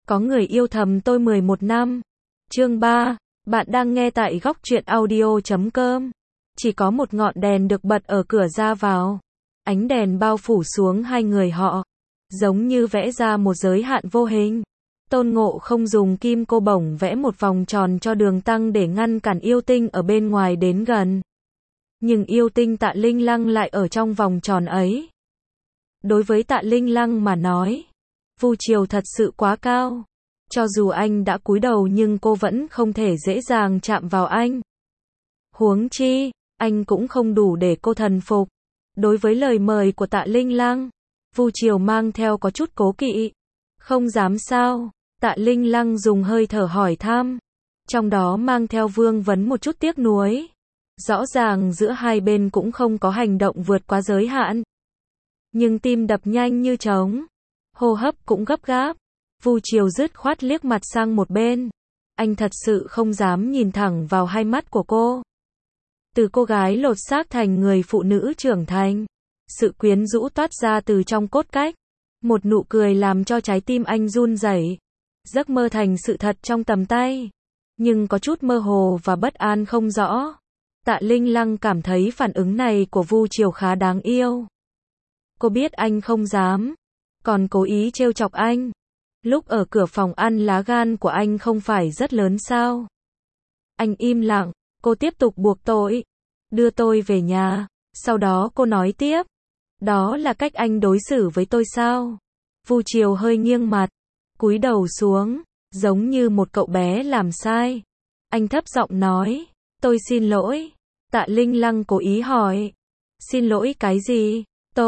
Có người yêu thầm tôi 11 năm. Chương 3, bạn đang nghe tại góc truyện audio.com. Chỉ có một ngọn đèn được bật ở cửa ra vào. Ánh đèn bao phủ xuống hai người họ, giống như vẽ ra một giới hạn vô hình. Tôn Ngộ không dùng kim cô bổng vẽ một vòng tròn cho đường tăng để ngăn cản yêu tinh ở bên ngoài đến gần. Nhưng yêu tinh Tạ Linh Lăng lại ở trong vòng tròn ấy. Đối với Tạ Linh Lăng mà nói, Vu Chiều thật sự quá cao. Cho dù anh đã cúi đầu nhưng cô vẫn không thể dễ dàng chạm vào anh. Huống chi, anh cũng không đủ để cô thần phục. Đối với lời mời của Tạ Linh Lăng, Vu Chiều mang theo có chút cố kỵ. Không dám sao? Tạ Linh Lăng dùng hơi thở hỏi thăm, trong đó mang theo vương vấn một chút tiếc nuối. Rõ ràng giữa hai bên cũng không có hành động vượt quá giới hạn. Nhưng tim đập nhanh như trống, hô hấp cũng gấp gáp. Vu Chiều dứt khoát liếc mặt sang một bên. Anh thật sự không dám nhìn thẳng vào hai mắt của cô. Từ cô gái lột xác thành người phụ nữ trưởng thành, sự quyến rũ toát ra từ trong cốt cách. Một nụ cười làm cho trái tim anh run rẩy. Giấc mơ thành sự thật trong tầm tay, nhưng có chút mơ hồ và bất an không rõ. Tạ Linh Lăng cảm thấy phản ứng này của Vu Chiều khá đáng yêu. Cô biết anh không dám, còn cố ý trêu chọc anh. Lúc ở cửa phòng ăn lá gan của anh không phải rất lớn sao? Anh im lặng, cô tiếp tục buộc tội. Đưa tôi về nhà. Sau đó cô nói tiếp. Đó là cách anh đối xử với tôi sao? Vu Chiều hơi nghiêng mặt, cúi đầu xuống, giống như một cậu bé làm sai. Anh thấp giọng nói, tôi xin lỗi. Tạ Linh Lăng cố ý hỏi, xin lỗi cái gì?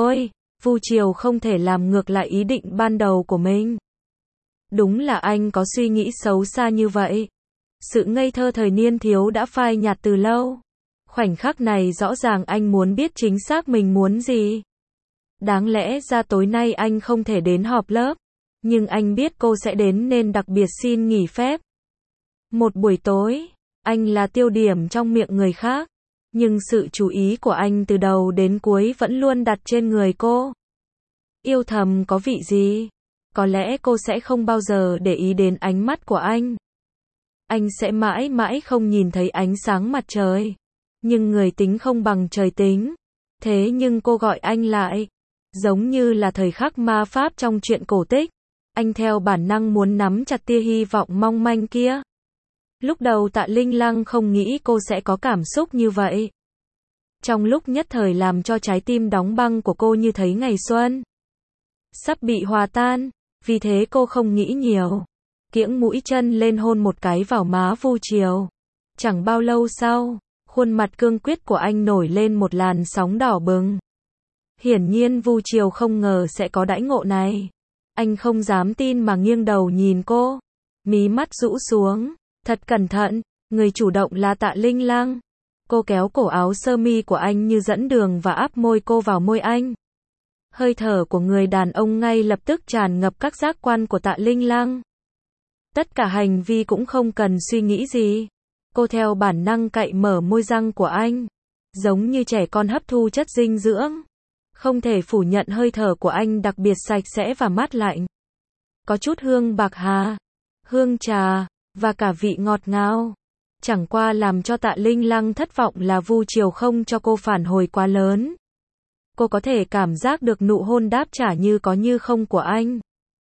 Vu Chiều không thể làm ngược lại ý định ban đầu của mình. Đúng là anh có suy nghĩ xấu xa như vậy. Sự ngây thơ thời niên thiếu đã phai nhạt từ lâu. Khoảnh khắc này rõ ràng anh muốn biết chính xác mình muốn gì. Đáng lẽ ra tối nay anh không thể đến họp lớp, nhưng anh biết cô sẽ đến nên đặc biệt xin nghỉ phép. Một buổi tối, anh là tiêu điểm trong miệng người khác, nhưng sự chú ý của anh từ đầu đến cuối vẫn luôn đặt trên người cô. Yêu thầm có vị gì? Có lẽ cô sẽ không bao giờ để ý đến ánh mắt của anh. Anh sẽ mãi mãi không nhìn thấy ánh sáng mặt trời. Nhưng người tính không bằng trời tính. Thế nhưng cô gọi anh lại, giống như là thời khắc ma pháp trong truyện cổ tích. Anh theo bản năng muốn nắm chặt tia hy vọng mong manh kia. Lúc đầu Tạ Linh Lăng không nghĩ cô sẽ có cảm xúc như vậy. Trong lúc nhất thời làm cho trái tim đóng băng của cô như thấy ngày xuân sắp bị hòa tan. Vì thế cô không nghĩ nhiều, kiễng mũi chân lên hôn một cái vào má Vu Chiều. Chẳng bao lâu sau, khuôn mặt cương quyết của anh nổi lên một làn sóng đỏ bừng. Hiển nhiên Vu Chiều không ngờ sẽ có đãi ngộ này. Anh không dám tin mà nghiêng đầu nhìn cô, mí mắt rũ xuống. Thật cẩn thận, người chủ động là Tạ Linh Lăng. Cô kéo cổ áo sơ mi của anh như dẫn đường và áp môi cô vào môi anh. Hơi thở của người đàn ông ngay lập tức tràn ngập các giác quan của Tạ Linh Lăng. Tất cả hành vi cũng không cần suy nghĩ gì. Cô theo bản năng cạy mở môi răng của anh, giống như trẻ con hấp thu chất dinh dưỡng. Không thể phủ nhận hơi thở của anh đặc biệt sạch sẽ và mát lạnh. Có chút hương bạc hà, hương trà, và cả vị ngọt ngào. Chẳng qua làm cho Tạ Linh Lăng thất vọng là Vu Chiều không cho cô phản hồi quá lớn. Cô có thể cảm giác được nụ hôn đáp trả như có như không của anh,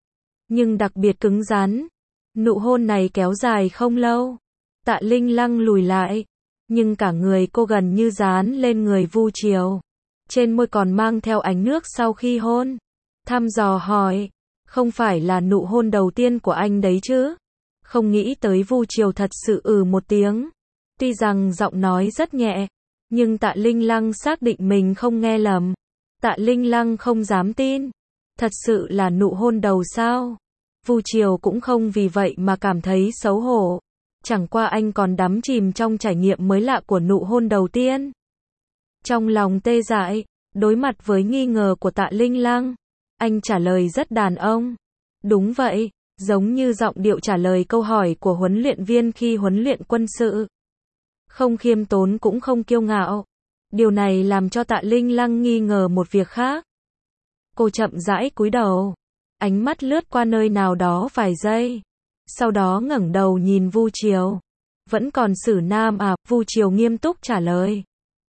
nhưng đặc biệt cứng rắn. Nụ hôn này kéo dài không lâu. Tạ Linh Lăng lùi lại, nhưng cả người cô gần như dán lên người Vu Chiều. Trên môi còn mang theo ánh nước sau khi hôn. Thăm dò hỏi, không phải là nụ hôn đầu tiên của anh đấy chứ? Không nghĩ tới Vu Chiều thật sự một tiếng. Tuy rằng giọng nói rất nhẹ, nhưng Tạ Linh Lăng xác định mình không nghe lầm. Tạ Linh Lăng không dám tin. Thật sự là nụ hôn đầu sao? Vu Chiều cũng không vì vậy mà cảm thấy xấu hổ. Chẳng qua anh còn đắm chìm trong trải nghiệm mới lạ của nụ hôn đầu tiên. Trong lòng tê dại, đối mặt với nghi ngờ của Tạ Linh Lăng, anh trả lời rất đàn ông. Đúng vậy, giống như giọng điệu trả lời câu hỏi của huấn luyện viên khi huấn luyện quân sự. Không khiêm tốn cũng không kiêu ngạo. Điều này làm cho Tạ Linh Lăng nghi ngờ một việc khác. Cô chậm rãi cúi đầu, ánh mắt lướt qua nơi nào đó vài giây, sau đó ngẩng đầu nhìn Vu Triều. Vẫn còn xử nam à? Vu Triều nghiêm túc trả lời.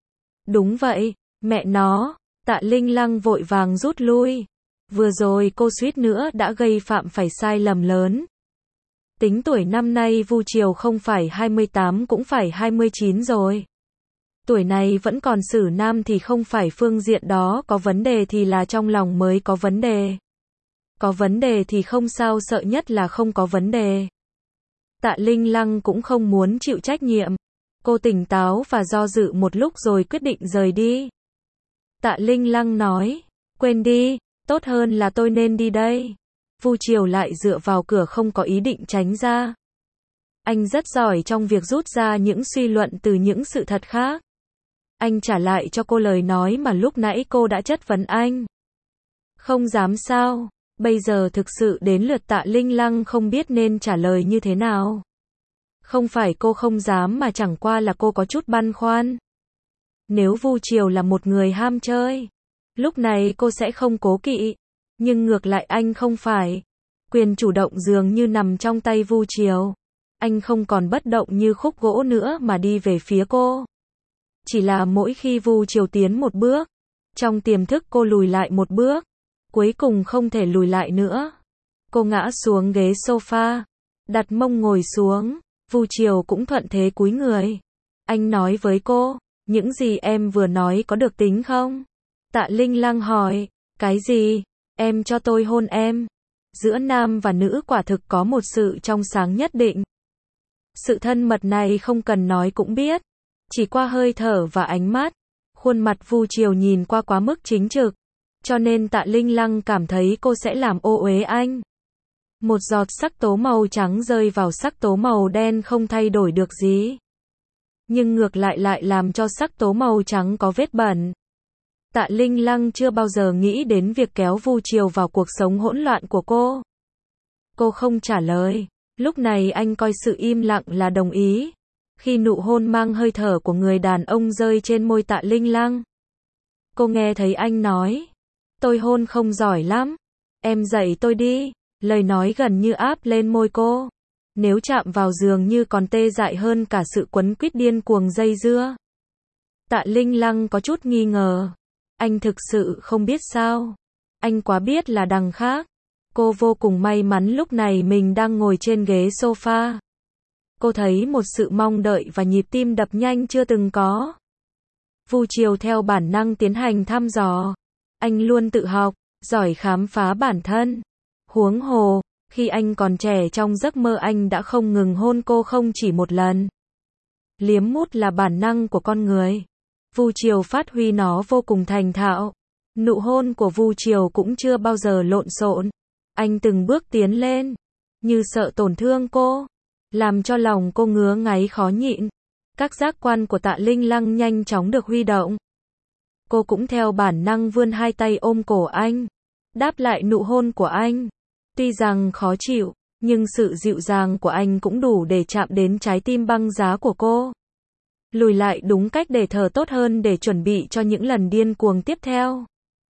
Đúng vậy, mẹ nó. Tạ Linh Lăng vội vàng rút lui. Vừa rồi cô suýt nữa đã gây phạm phải sai lầm lớn. Tính tuổi năm nay Vu Triều không phải 28 cũng phải 29 rồi. Tuổi này vẫn còn xử nam thì không phải phương diện đó có vấn đề thì là trong lòng mới có vấn đề. Có vấn đề thì không sao, sợ nhất là không có vấn đề. Tạ Linh Lăng cũng không muốn chịu trách nhiệm. Cô tỉnh táo và do dự một lúc rồi quyết định rời đi. Tạ Linh Lăng nói, quên đi, tốt hơn là tôi nên đi đây. Vu Triều lại dựa vào cửa không có ý định tránh ra. Anh rất giỏi trong việc rút ra những suy luận từ những sự thật khác. Anh trả lại cho cô lời nói mà lúc nãy cô đã chất vấn anh. Không dám sao? Bây giờ thực sự đến lượt Tạ Linh Lăng không biết nên trả lời như thế nào. Không phải cô không dám mà chẳng qua là cô có chút băn khoăn. Nếu Vu Triều là một người ham chơi, lúc này cô sẽ không cố kỵ. Nhưng ngược lại anh không phải. Quyền chủ động dường như nằm trong tay Vu Triều. Anh không còn bất động như khúc gỗ nữa mà đi về phía cô. Chỉ là mỗi khi Vu Triều tiến một bước, trong tiềm thức cô lùi lại một bước. Cuối cùng không thể lùi lại nữa. Cô ngã xuống ghế sofa, đặt mông ngồi xuống. Vu Triều cũng thuận thế cúi người. Anh nói với cô, những gì em vừa nói có được tính không? Tạ Linh Lăng hỏi, cái gì? Em cho tôi hôn em. Giữa nam và nữ quả thực có một sự trong sáng nhất định. Sự thân mật này không cần nói cũng biết. Chỉ qua hơi thở và ánh mắt. Khuôn mặt Vu Triều nhìn qua quá mức chính trực. Cho nên Tạ Linh Lăng cảm thấy cô sẽ làm ô uế anh. Một giọt sắc tố màu trắng rơi vào sắc tố màu đen không thay đổi được gì. Nhưng ngược lại lại làm cho sắc tố màu trắng có vết bẩn. Tạ Linh Lăng chưa bao giờ nghĩ đến việc kéo Vu Triều vào cuộc sống hỗn loạn của cô. Cô không trả lời. Lúc này anh coi sự im lặng là đồng ý. Khi nụ hôn mang hơi thở của người đàn ông rơi trên môi Tạ Linh Lăng, cô nghe thấy anh nói, tôi hôn không giỏi lắm. Em dạy tôi đi. Lời nói gần như áp lên môi cô. Nếu chạm vào giường như còn tê dại hơn cả sự quấn quýt điên cuồng dây dưa. Tạ Linh Lăng có chút nghi ngờ. Anh thực sự không biết sao? Anh quá biết là đằng khác. Cô vô cùng may mắn lúc này mình đang ngồi trên ghế sofa. Cô thấy một sự mong đợi và nhịp tim đập nhanh chưa từng có. Vu Triều theo bản năng tiến hành thăm dò. Anh luôn tự học, giỏi khám phá bản thân. Huống hồ, khi anh còn trẻ trong giấc mơ anh đã không ngừng hôn cô không chỉ một lần. Liếm mút là bản năng của con người. Vu Triều phát huy nó vô cùng thành thạo. Nụ hôn của Vu Triều cũng chưa bao giờ lộn xộn. Anh từng bước tiến lên, như sợ tổn thương cô, làm cho lòng cô ngứa ngáy khó nhịn. Các giác quan của Tạ Linh Lăng nhanh chóng được huy động. Cô cũng theo bản năng vươn hai tay ôm cổ anh, đáp lại nụ hôn của anh. Tuy rằng khó chịu, nhưng sự dịu dàng của anh cũng đủ để chạm đến trái tim băng giá của cô. Lùi lại đúng cách để thở tốt hơn để chuẩn bị cho những lần điên cuồng tiếp theo.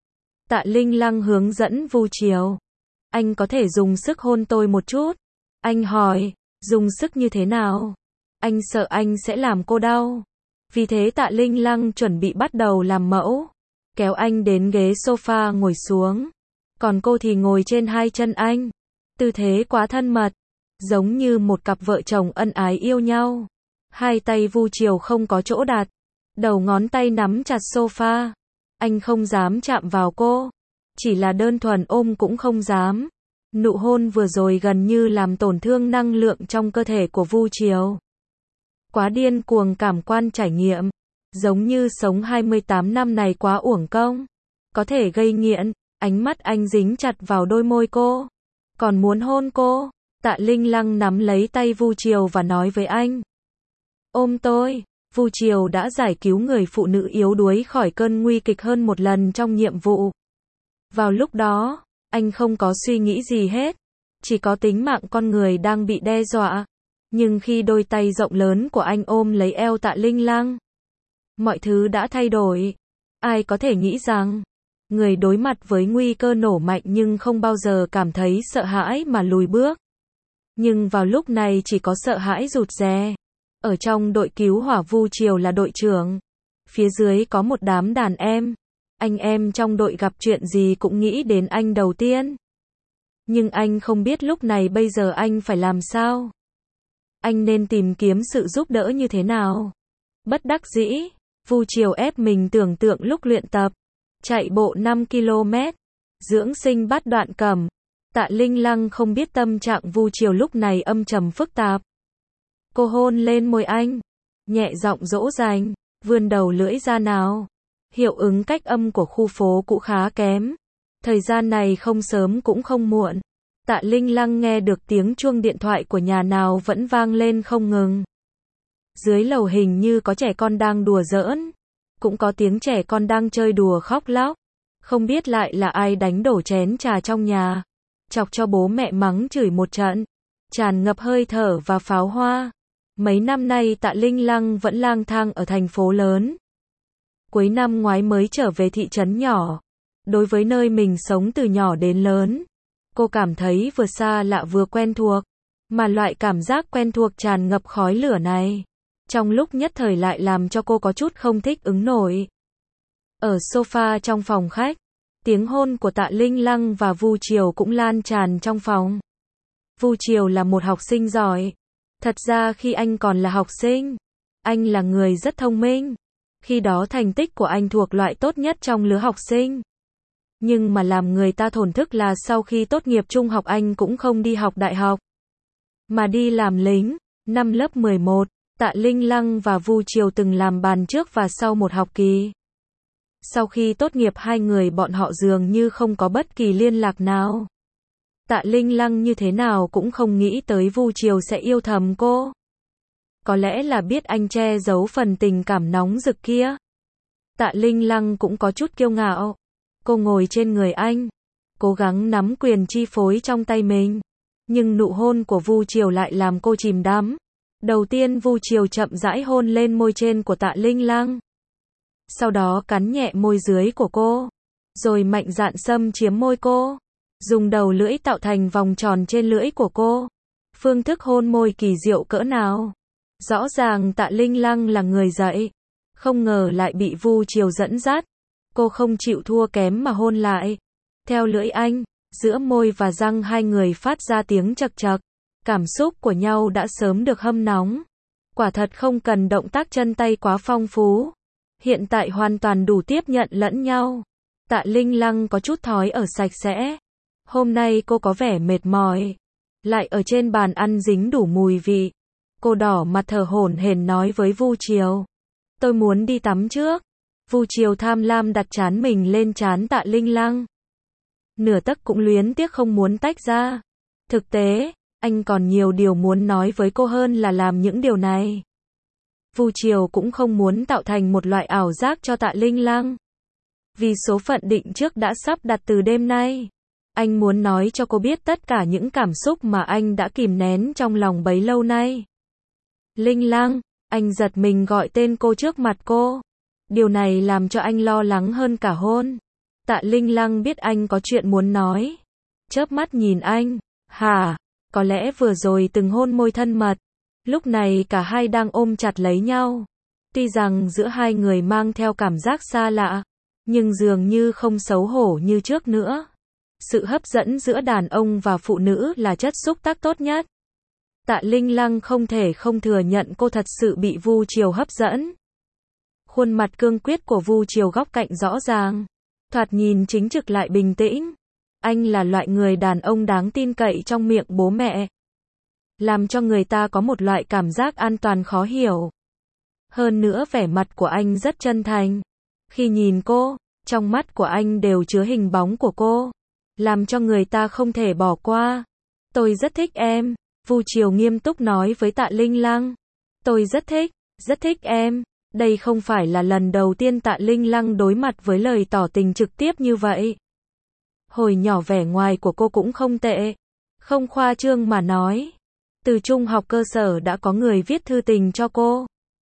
Tạ Linh Lăng hướng dẫn Vu Triều. Anh có thể dùng sức hôn tôi một chút? Anh hỏi, dùng sức như thế nào? Anh sợ anh sẽ làm cô đau. Vì thế Tạ Linh Lăng chuẩn bị bắt đầu làm mẫu. Kéo anh đến ghế sofa ngồi xuống. Còn cô thì ngồi trên hai chân anh. Tư thế quá thân mật. Giống như một cặp vợ chồng ân ái yêu nhau. Hai tay Vu Triều không có chỗ đặt. Đầu ngón tay nắm chặt sofa. Anh không dám chạm vào cô. Chỉ là đơn thuần ôm cũng không dám. Nụ hôn vừa rồi gần như làm tổn thương năng lượng trong cơ thể của Vu Triều. Quá điên cuồng cảm quan trải nghiệm. Giống như sống 28 năm này quá uổng công. Có thể gây nghiện. Ánh mắt anh dính chặt vào đôi môi cô. Còn muốn hôn cô. Tạ Linh Lăng nắm lấy tay Vu Triều và nói với anh. Ôm tôi. Vu Triều đã giải cứu người phụ nữ yếu đuối khỏi cơn nguy kịch hơn một lần trong nhiệm vụ. Vào lúc đó, anh không có suy nghĩ gì hết. Chỉ có tính mạng con người đang bị đe dọa. Nhưng khi đôi tay rộng lớn của anh ôm lấy eo Tạ Linh Lăng, mọi thứ đã thay đổi. Ai có thể nghĩ rằng, người đối mặt với nguy cơ nổ mạnh nhưng không bao giờ cảm thấy sợ hãi mà lùi bước. Nhưng vào lúc này chỉ có sợ hãi rụt rè. Ở trong đội cứu hỏa Vu Triều là đội trưởng. Phía dưới có một đám đàn em. Anh em trong đội gặp chuyện gì cũng nghĩ đến anh đầu tiên. Nhưng anh không biết lúc này bây giờ anh phải làm sao. Anh nên tìm kiếm sự giúp đỡ như thế nào. Bất đắc dĩ, Vu Triều ép mình tưởng tượng lúc luyện tập. Chạy bộ 5 km. Dưỡng sinh bát đoạn cầm. Tạ Linh Lăng không biết tâm trạng Vu Triều lúc này âm trầm phức tạp. Cô hôn lên môi anh. Nhẹ giọng dỗ dành. Vươn đầu lưỡi ra nào. Hiệu ứng cách âm của khu phố cũ khá kém. Thời gian này không sớm cũng không muộn. Tạ Linh Lăng nghe được tiếng chuông điện thoại của nhà nào vẫn vang lên không ngừng. Dưới lầu hình như có trẻ con đang đùa giỡn. Cũng có tiếng trẻ con đang chơi đùa khóc lóc. Không biết lại là ai đánh đổ chén trà trong nhà. Chọc cho bố mẹ mắng chửi một trận. Tràn ngập hơi thở và pháo hoa. Mấy năm nay Tạ Linh Lăng vẫn lang thang ở thành phố lớn. Cuối năm ngoái mới trở về thị trấn nhỏ. Đối với nơi mình sống từ nhỏ đến lớn, cô cảm thấy vừa xa lạ vừa quen thuộc. Mà loại cảm giác quen thuộc tràn ngập khói lửa này, trong lúc nhất thời lại làm cho cô có chút không thích ứng nổi. Ở sofa trong phòng khách, tiếng hôn của Tạ Linh Lăng và Vu Triều cũng lan tràn trong phòng. Vu Triều là một học sinh giỏi. Thật ra khi anh còn là học sinh, anh là người rất thông minh. Khi đó thành tích của anh thuộc loại tốt nhất trong lứa học sinh. Nhưng mà làm người ta thổn thức là sau khi tốt nghiệp trung học anh cũng không đi học đại học, mà đi làm lính. Năm lớp 11, Tạ Linh Lăng và Vu Triều từng làm bàn trước và sau một học kỳ. Sau khi tốt nghiệp hai người bọn họ dường như không có bất kỳ liên lạc nào. Tạ Linh Lăng như thế nào cũng không nghĩ tới Vu Triều sẽ yêu thầm cô. Có lẽ là biết anh che giấu phần tình cảm nóng rực kia. Tạ Linh Lăng cũng có chút kiêu ngạo. Cô ngồi trên người anh, cố gắng nắm quyền chi phối trong tay mình. Nhưng nụ hôn của Vu Triều lại làm cô chìm đắm. Đầu tiên Vu Triều chậm rãi hôn lên môi trên của Tạ Linh Lăng. Sau đó cắn nhẹ môi dưới của cô. Rồi mạnh dạn xâm chiếm môi cô. Dùng đầu lưỡi tạo thành vòng tròn trên lưỡi của cô. Phương thức hôn môi kỳ diệu cỡ nào. Rõ ràng Tạ Linh Lăng là người dạy. Không ngờ lại bị Vu Triều dẫn dắt. Cô không chịu thua kém mà hôn lại. Theo lưỡi anh, giữa môi và răng hai người phát ra tiếng chậc chậc. Cảm xúc của nhau đã sớm được hâm nóng. Quả thật không cần động tác chân tay quá phong phú. Hiện tại hoàn toàn đủ tiếp nhận lẫn nhau. Tạ Linh Lăng có chút thói ở sạch sẽ. Hôm nay cô có vẻ mệt mỏi. Lại ở trên bàn ăn dính đủ mùi vị. Cô đỏ mặt thở hổn hển nói với Vu Triều. Tôi muốn đi tắm trước. Vu Triều tham lam đặt trán mình lên trán Tạ Linh Lăng. Nửa tấc cũng luyến tiếc không muốn tách ra. Thực tế, anh còn nhiều điều muốn nói với cô hơn là làm những điều này. Vu Triều cũng không muốn tạo thành một loại ảo giác cho Tạ Linh Lăng. Vì số phận định trước đã sắp đặt từ đêm nay. Anh muốn nói cho cô biết tất cả những cảm xúc mà anh đã kìm nén trong lòng bấy lâu nay. Linh Lăng, anh giật mình gọi tên cô trước mặt cô. Điều này làm cho anh lo lắng hơn cả hôn. Tạ Linh Lăng biết anh có chuyện muốn nói. Chớp mắt nhìn anh. Hả? Có lẽ vừa rồi từng hôn môi thân mật. Lúc này cả hai đang ôm chặt lấy nhau. Tuy rằng giữa hai người mang theo cảm giác xa lạ, nhưng dường như không xấu hổ như trước nữa. Sự hấp dẫn giữa đàn ông và phụ nữ là chất xúc tác tốt nhất. Tạ Linh Lăng không thể không thừa nhận cô thật sự bị Vu Triều hấp dẫn. Khuôn mặt cương quyết của Vu Triều góc cạnh rõ ràng. Thoạt nhìn chính trực lại bình tĩnh. Anh là loại người đàn ông đáng tin cậy trong miệng bố mẹ. Làm cho người ta có một loại cảm giác an toàn khó hiểu. Hơn nữa vẻ mặt của anh rất chân thành. Khi nhìn cô, trong mắt của anh đều chứa hình bóng của cô. Làm cho người ta không thể bỏ qua. Tôi rất thích em. Vu Triều nghiêm túc nói với Tạ Linh Lăng. Tôi rất thích em. Đây không phải là lần đầu tiên Tạ Linh Lăng đối mặt với lời tỏ tình trực tiếp như vậy. Hồi nhỏ vẻ ngoài của cô cũng không tệ. Không khoa trương mà nói. Từ trung học cơ sở đã có người viết thư tình cho cô.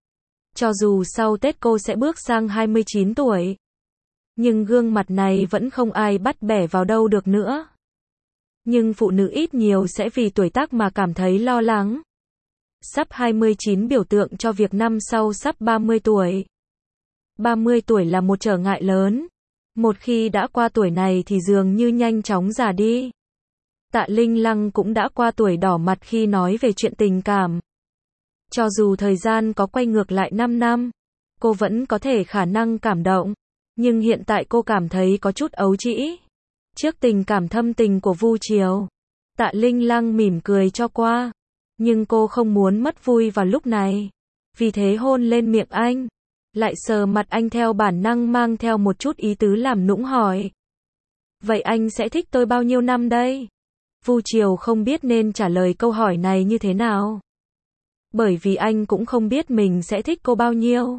Cho dù sau Tết cô sẽ bước sang 29 tuổi. Nhưng gương mặt này vẫn không ai bắt bẻ vào đâu được nữa. Nhưng phụ nữ ít nhiều sẽ vì tuổi tác mà cảm thấy lo lắng. Sắp 29 biểu tượng cho việc năm sau sắp 30 tuổi. 30 tuổi là một trở ngại lớn. Một khi đã qua tuổi này thì dường như nhanh chóng già đi. Tạ Linh Lăng cũng đã qua tuổi đỏ mặt khi nói về chuyện tình cảm. Cho dù thời gian có quay ngược lại 5 năm, cô vẫn có thể khả năng cảm động. Nhưng hiện tại cô cảm thấy có chút ấu trĩ. Trước tình cảm thâm tình của Vu Triều, Tạ Linh Lăng mỉm cười cho qua. Nhưng cô không muốn mất vui vào lúc này. Vì thế hôn lên miệng anh. Lại sờ mặt anh theo bản năng mang theo một chút ý tứ làm nũng hỏi. Vậy anh sẽ thích tôi bao nhiêu năm đây? Vu Triều không biết nên trả lời câu hỏi này như thế nào. Bởi vì anh cũng không biết mình sẽ thích cô bao nhiêu.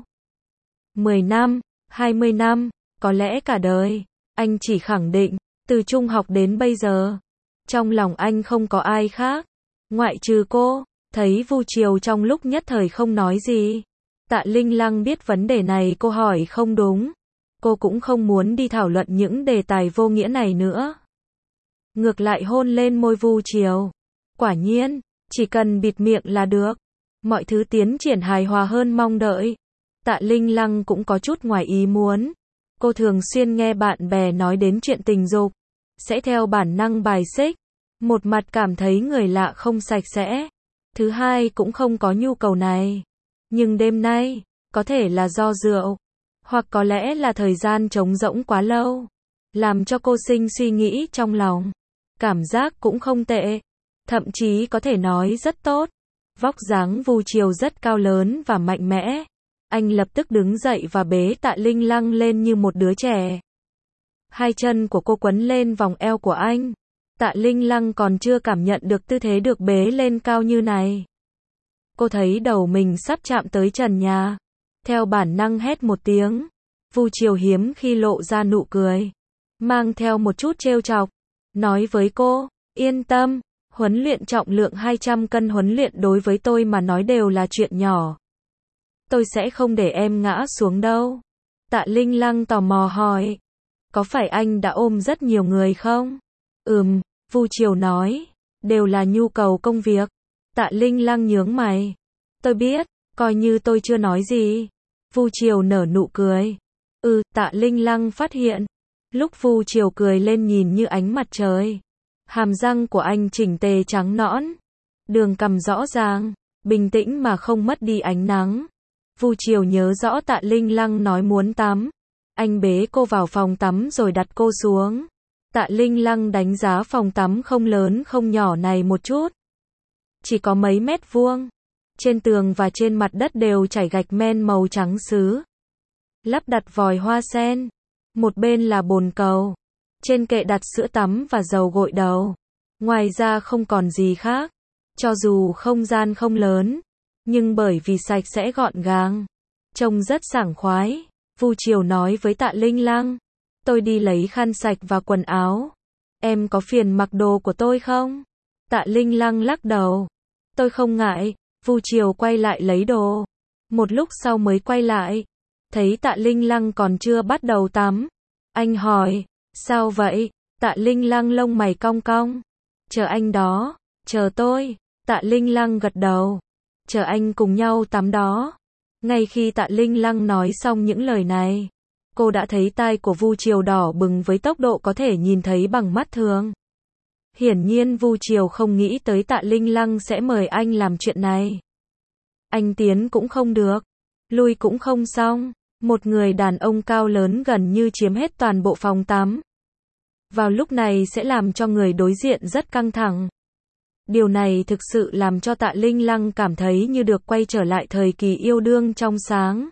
10 năm, 20 năm, có lẽ cả đời. Anh chỉ khẳng định, từ trung học đến bây giờ, trong lòng anh không có ai khác, ngoại trừ cô. Thấy Vu Triều trong lúc nhất thời không nói gì. Tạ Linh Lăng biết vấn đề này cô hỏi không đúng. Cô cũng không muốn đi thảo luận những đề tài vô nghĩa này nữa. Ngược lại hôn lên môi Vu Triều. Quả nhiên, chỉ cần bịt miệng là được. Mọi thứ tiến triển hài hòa hơn mong đợi. Tạ Linh Lăng cũng có chút ngoài ý muốn. Cô thường xuyên nghe bạn bè nói đến chuyện tình dục, sẽ theo bản năng bài xích. Một mặt cảm thấy người lạ không sạch sẽ. Thứ hai cũng không có nhu cầu này. Nhưng đêm nay, có thể là do rượu, hoặc có lẽ là thời gian trống rỗng quá lâu, làm cho cô sinh suy nghĩ trong lòng. Cảm giác cũng không tệ, thậm chí có thể nói rất tốt. Vóc dáng Vu Triều rất cao lớn và mạnh mẽ. Anh lập tức đứng dậy và bế Tạ Linh Lăng lên như một đứa trẻ. Hai chân của cô quấn lên vòng eo của anh. Tạ Linh Lăng còn chưa cảm nhận được tư thế được bế lên cao như này. Cô thấy đầu mình sắp chạm tới trần nhà. Theo bản năng hét một tiếng. Vu Triều hiếm khi lộ ra nụ cười, mang theo một chút trêu chọc. Nói với cô, yên tâm, huấn luyện trọng lượng 200 cân huấn luyện đối với tôi mà nói đều là chuyện nhỏ. Tôi sẽ không để em ngã xuống đâu. Tạ Linh Lăng tò mò hỏi. Có phải anh đã ôm rất nhiều người không? Vu Triều nói. Đều là nhu cầu công việc. Tạ Linh Lăng nhướng mày. Tôi biết, coi như tôi chưa nói gì. Vu Triều nở nụ cười. Tạ Linh Lăng phát hiện. Lúc Vu Triều cười lên nhìn như ánh mặt trời. Hàm răng của anh chỉnh tề trắng nõn. Đường cằm rõ ràng, bình tĩnh mà không mất đi ánh nắng. Vu Triều nhớ rõ Tạ Linh Lăng nói muốn tắm. Anh bế cô vào phòng tắm rồi đặt cô xuống. Tạ Linh Lăng đánh giá phòng tắm không lớn không nhỏ này một chút. Chỉ có mấy mét vuông. Trên tường và trên mặt đất đều trải gạch men màu trắng sứ. Lắp đặt vòi hoa sen. Một bên là bồn cầu. Trên kệ đặt sữa tắm và dầu gội đầu. Ngoài ra không còn gì khác. Cho dù không gian không lớn, nhưng bởi vì sạch sẽ gọn gàng, trông rất sảng khoái. Vu Triều nói với Tạ Linh Lăng. Tôi đi lấy khăn sạch và quần áo. Em có phiền mặc đồ của tôi không? Tạ Linh Lăng lắc đầu. Tôi không ngại. Vu Triều quay lại lấy đồ. Một lúc sau mới quay lại. Thấy Tạ Linh Lăng còn chưa bắt đầu tắm. Anh hỏi, sao vậy? Tạ Linh Lăng lông mày cong cong. Chờ anh đó. Chờ tôi. Tạ Linh Lăng gật đầu. Chờ anh cùng nhau tắm đó. Ngay khi Tạ Linh Lăng nói xong những lời này, cô đã thấy tai của Vu Triều đỏ bừng với tốc độ có thể nhìn thấy bằng mắt thường. Hiển nhiên Vu Triều không nghĩ tới Tạ Linh Lăng sẽ mời anh làm chuyện này. Anh tiến cũng không được, lui cũng không xong. Một người đàn ông cao lớn gần như chiếm hết toàn bộ phòng tắm. Vào lúc này sẽ làm cho người đối diện rất căng thẳng. Điều này thực sự làm cho Tạ Linh Lăng cảm thấy như được quay trở lại thời kỳ yêu đương trong sáng.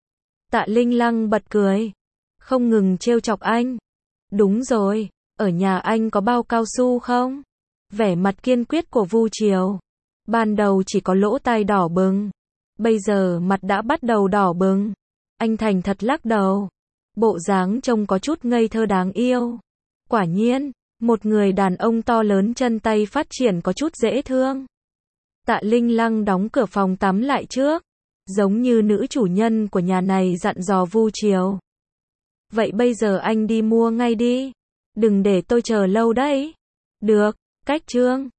Tạ Linh Lăng bật cười, không ngừng trêu chọc anh. Đúng rồi, ở nhà anh có bao cao su không? Vẻ mặt kiên quyết của Vu Triều. Ban đầu chỉ có lỗ tai đỏ bừng. Bây giờ mặt đã bắt đầu đỏ bừng. Anh thành thật lắc đầu. Bộ dáng trông có chút ngây thơ đáng yêu. Quả nhiên, một người đàn ông to lớn chân tay phát triển có chút dễ thương. Tạ Linh Lăng đóng cửa phòng tắm lại trước. Giống như nữ chủ nhân của nhà này dặn dò Vu Triều. Vậy bây giờ anh đi mua ngay đi. Đừng để tôi chờ lâu đấy. Được. Cách chương